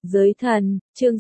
Giới thần, chương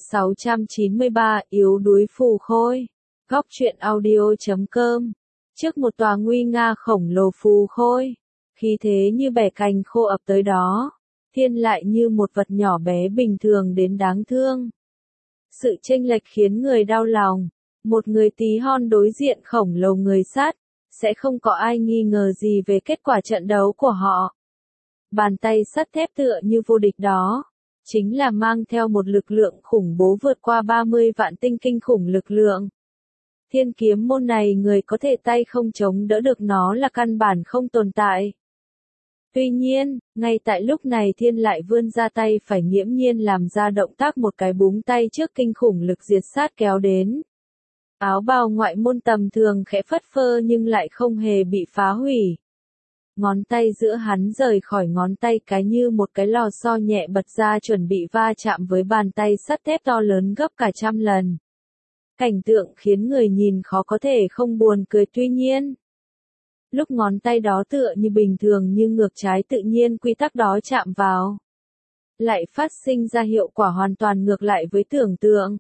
693, yếu đuối phù khôi. Góc truyện audio.com. Trước một tòa nguy nga khổng lồ phù khôi, khí thế như bẻ cành khô ập tới đó, Thiên lại như một vật nhỏ bé bình thường đến đáng thương. Sự chênh lệch khiến người đau lòng, một người tí hon đối diện khổng lồ người sắt, sẽ không có ai nghi ngờ gì về kết quả trận đấu của họ. Bàn tay sắt thép tựa như vô địch đó, chính là mang theo một lực lượng khủng bố vượt qua 30 vạn tinh kinh khủng lực lượng. Thiên kiếm môn này người có thể tay không chống đỡ được nó là căn bản không tồn tại. Tuy nhiên, ngay tại lúc này Thiên lại vươn ra tay phải nghiễm nhiên làm ra động tác một cái búng tay trước kinh khủng lực diệt sát kéo đến. Áo bào ngoại môn tầm thường khẽ phất phơ nhưng lại không hề bị phá hủy. Ngón tay giữa hắn rời khỏi ngón tay cái như một cái lò xo nhẹ bật ra chuẩn bị va chạm với bàn tay sắt thép to lớn gấp cả trăm lần. Cảnh tượng khiến người nhìn khó có thể không buồn cười tuy nhiên. Lúc ngón tay đó tựa như bình thường nhưng ngược trái tự nhiên quy tắc đó chạm vào, lại phát sinh ra hiệu quả hoàn toàn ngược lại với tưởng tượng.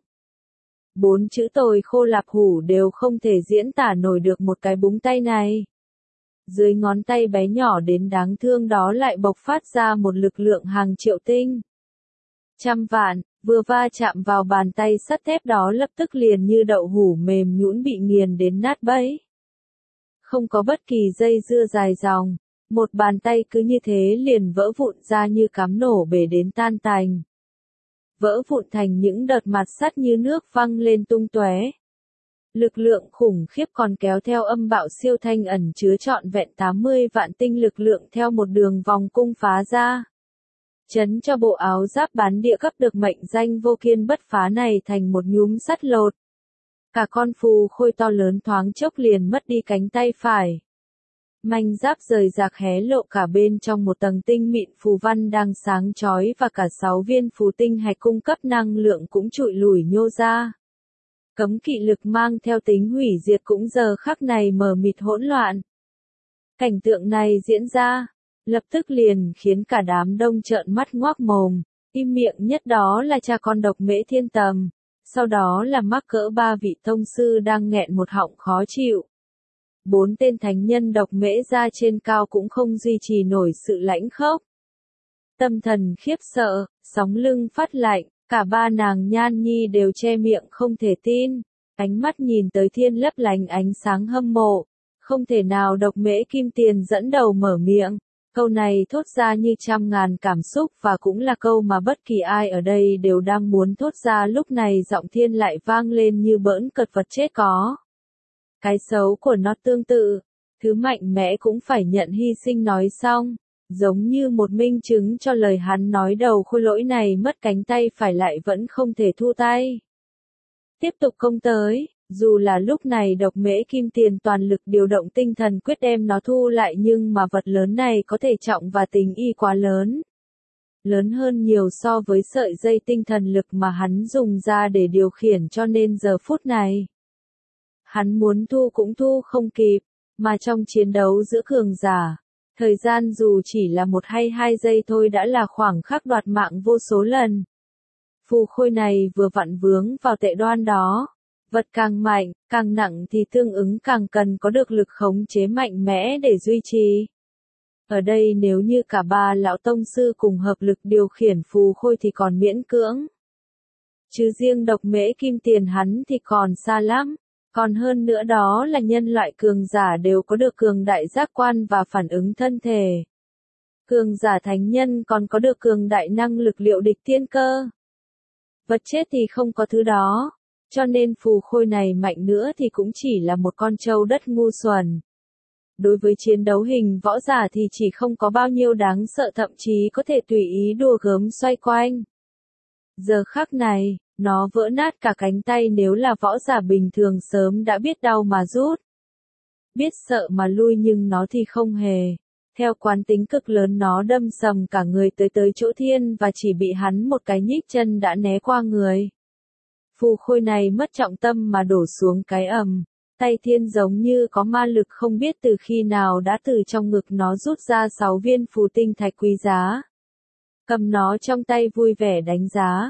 4 chữ tồi khô lạp hủ đều không thể diễn tả nổi được một cái búng tay này. Dưới ngón tay bé nhỏ đến đáng thương đó lại bộc phát ra một lực lượng hàng triệu tinh. Trăm vạn, vừa va chạm vào bàn tay sắt thép đó lập tức liền như đậu hũ mềm nhũn bị nghiền đến nát bấy. Không có bất kỳ dây dưa dài dòng, một bàn tay cứ như thế liền vỡ vụn ra như cám nổ bể đến tan tành. Vỡ vụn thành những đợt mặt sắt như nước văng lên tung tóe. Lực lượng khủng khiếp còn kéo theo âm bạo siêu thanh ẩn chứa trọn vẹn 80 vạn tinh lực lượng theo một đường vòng cung phá ra. Chấn cho bộ áo giáp bán địa cấp được mệnh danh vô kiên bất phá này thành một nhúm sắt lột. Cả con phù khôi to lớn thoáng chốc liền mất đi cánh tay phải. Manh giáp rời rạc hé lộ cả bên trong một tầng tinh mịn phù văn đang sáng chói và cả 6 viên phù tinh hạch cung cấp năng lượng cũng trụi lủi nhô ra. Cấm kỵ lực mang theo tính hủy diệt cũng giờ khắc này mờ mịt hỗn loạn. Cảnh tượng này diễn ra, lập tức liền khiến cả đám đông trợn mắt ngoác mồm, im miệng nhất đó là cha con Độc Mễ Thiên Tầm, sau đó là mắc cỡ 3 vị tông sư đang nghẹn một họng khó chịu. 4 tên thánh nhân Độc Mễ ra trên cao cũng không duy trì nổi sự lãnh khốc. Tâm thần khiếp sợ, sóng lưng phát lạnh. Cả ba nàng Nhan Nhi đều che miệng không thể tin, ánh mắt nhìn tới Thiên lấp lánh ánh sáng hâm mộ, không thể nào Độc Mễ Kim Tiền dẫn đầu mở miệng, câu này thốt ra như trăm ngàn cảm xúc và cũng là câu mà bất kỳ ai ở đây đều đang muốn thốt ra lúc này giọng Thiên lại vang lên như bỡn cợt vật chết có. Cái xấu của nó tương tự, thứ mạnh mẽ cũng phải nhận hy sinh nói xong. Giống như một minh chứng cho lời hắn nói đầu khôi lỗi này mất cánh tay phải lại vẫn không thể thu tay. Tiếp tục công tới, dù là lúc này Độc Mễ Kim Tiền toàn lực điều động tinh thần quyết đem nó thu lại nhưng mà vật lớn này có thể trọng và tình y quá lớn. Lớn hơn nhiều so với sợi dây tinh thần lực mà hắn dùng ra để điều khiển cho nên giờ phút này. Hắn muốn thu cũng thu không kịp, mà trong chiến đấu giữa cường giả. Thời gian dù chỉ là 1 hay 2 giây thôi đã là khoảng khắc đoạt mạng vô số lần. Phù khôi này vừa vặn vướng vào tệ đoan đó. Vật càng mạnh, càng nặng thì tương ứng càng cần có được lực khống chế mạnh mẽ để duy trì. Ở đây nếu như cả ba lão tông sư cùng hợp lực điều khiển phù khôi thì còn miễn cưỡng. Chứ riêng Độc Mễ Kim Tiền hắn thì còn xa lắm. Còn hơn nữa đó là nhân loại cường giả đều có được cường đại giác quan và phản ứng thân thể. Cường giả thánh nhân còn có được cường đại năng lực liệu địch thiên cơ. Vật chết thì không có thứ đó, cho nên phù khôi này mạnh nữa thì cũng chỉ là một con trâu đất ngu xuẩn. Đối với chiến đấu hình võ giả thì chỉ không có bao nhiêu đáng sợ thậm chí có thể tùy ý đùa gớm xoay quanh. Giờ khắc này, nó vỡ nát cả cánh tay nếu là võ giả bình thường sớm đã biết đau mà rút. Biết sợ mà lui nhưng nó thì không hề. Theo quán tính cực lớn nó đâm sầm cả người tới chỗ Thiên và chỉ bị hắn một cái nhích chân đã né qua người. Phù khôi này mất trọng tâm mà đổ xuống cái ầm. Tay Thiên giống như có ma lực không biết từ khi nào đã từ trong ngực nó rút ra 6 viên phù tinh thạch quý giá. Cầm nó trong tay vui vẻ đánh giá.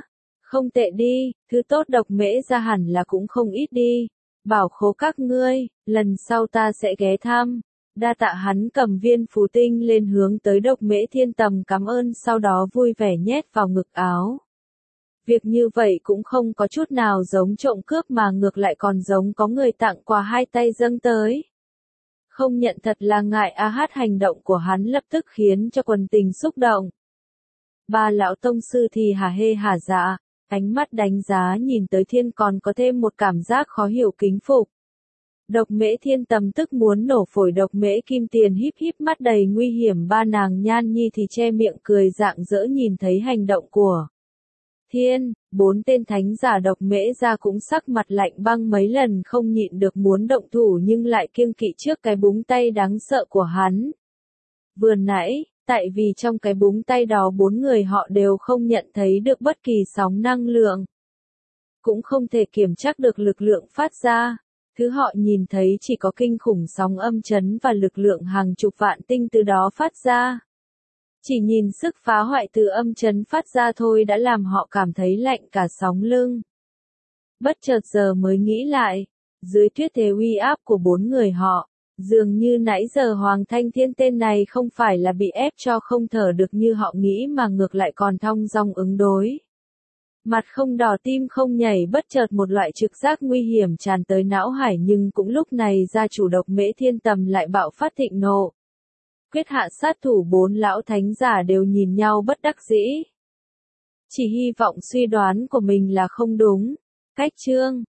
Không tệ đi, thứ tốt độc mễ ra hẳn là cũng không ít đi. Bảo khố các ngươi, lần sau ta sẽ ghé thăm. Đa tạ hắn cầm viên phù tinh lên hướng tới Độc Mễ Thiên Tầm cảm ơn sau đó vui vẻ nhét vào ngực áo. Việc như vậy cũng không có chút nào giống trộm cướp mà ngược lại còn giống có người tặng quà hai tay dâng tới. Không nhận thật là ngại hát hành động của hắn lập tức khiến cho quần tình xúc động. Ba lão tông sư thì hả hê hả dạ, ánh mắt đánh giá nhìn tới thiên còn có thêm một cảm giác khó hiểu kính phục. Độc Mễ Thiên Tầm tức muốn nổ phổi Độc Mễ Kim Tiền híp híp mắt đầy nguy hiểm ba nàng Nhan Nhi thì che miệng cười rạng rỡ nhìn thấy hành động của Thiên, bốn tên thánh giả Độc Mễ ra cũng sắc mặt lạnh băng mấy lần không nhịn được muốn động thủ nhưng lại kiêng kỵ trước cái búng tay đáng sợ của hắn. Vừa nãy, tại vì trong cái búng tay đó bốn người họ đều không nhận thấy được bất kỳ sóng năng lượng. Cũng không thể kiểm chắc được lực lượng phát ra. Thứ họ nhìn thấy chỉ có kinh khủng sóng âm chấn và lực lượng hàng chục vạn tinh từ đó phát ra. Chỉ nhìn sức phá hoại từ âm chấn phát ra thôi đã làm họ cảm thấy lạnh cả sống lưng. Bất chợt giờ mới nghĩ lại, dưới tuyết thế uy áp của bốn người họ, dường như nãy giờ Hoàng Thanh Thiên tên này không phải là bị ép cho không thở được như họ nghĩ mà ngược lại còn thong dong ứng đối. Mặt không đỏ tim không nhảy bất chợt một loại trực giác nguy hiểm tràn tới não hải nhưng cũng lúc này gia chủ Độc Mễ Thiên Tầm lại bạo phát thịnh nộ. Quyết hạ sát thủ bốn lão thánh giả đều nhìn nhau bất đắc dĩ. Chỉ hy vọng suy đoán của mình là không đúng. Cách chương